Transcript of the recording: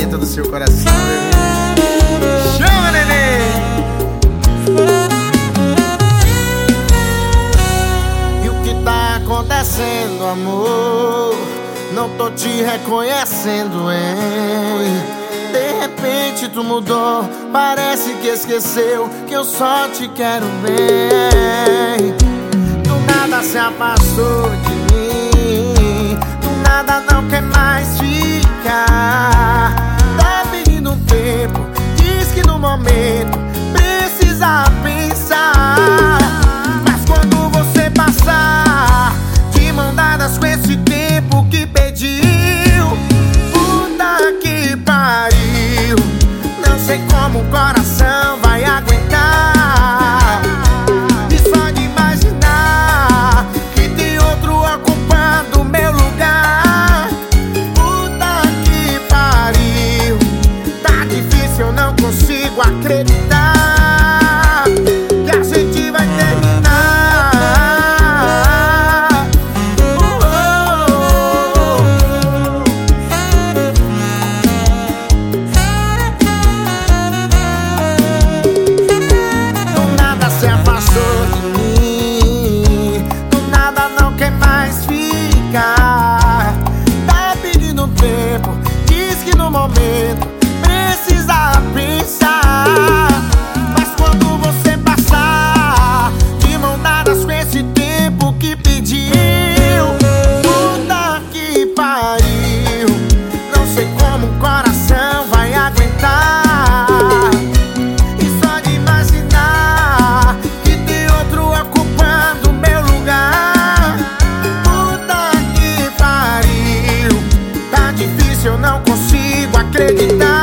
dentro do seu coração, bebê. Chama, neném! E o que tá acontecendo, amor? Não tô te reconhecendo, hein? De repente tu mudou, parece que esqueceu que eu só te quero bem. Do nada se afastou de mim, do nada não quer mais ficar. Tá pedindo um tempo, diz que no momento precisa pensar. Mas quando você passar de mão dadas com esse tempo que pediu, puta que pariu, não sei como o coração vai aguentar. E só de imaginar que tem outro ocupando meu lugar, puta que pariu, tá difícil, eu não consigo acreditar que a gente vai terminar. Se afastou de mim, do nada não quer mais ficar. Tá pedindo tempo, diz que no momento precisa pensar. Mas quando você passar de mão dadas com esse tempo que pediu, puta que pariu, não sei como o coração vai aguentar. Eu não consigo acreditar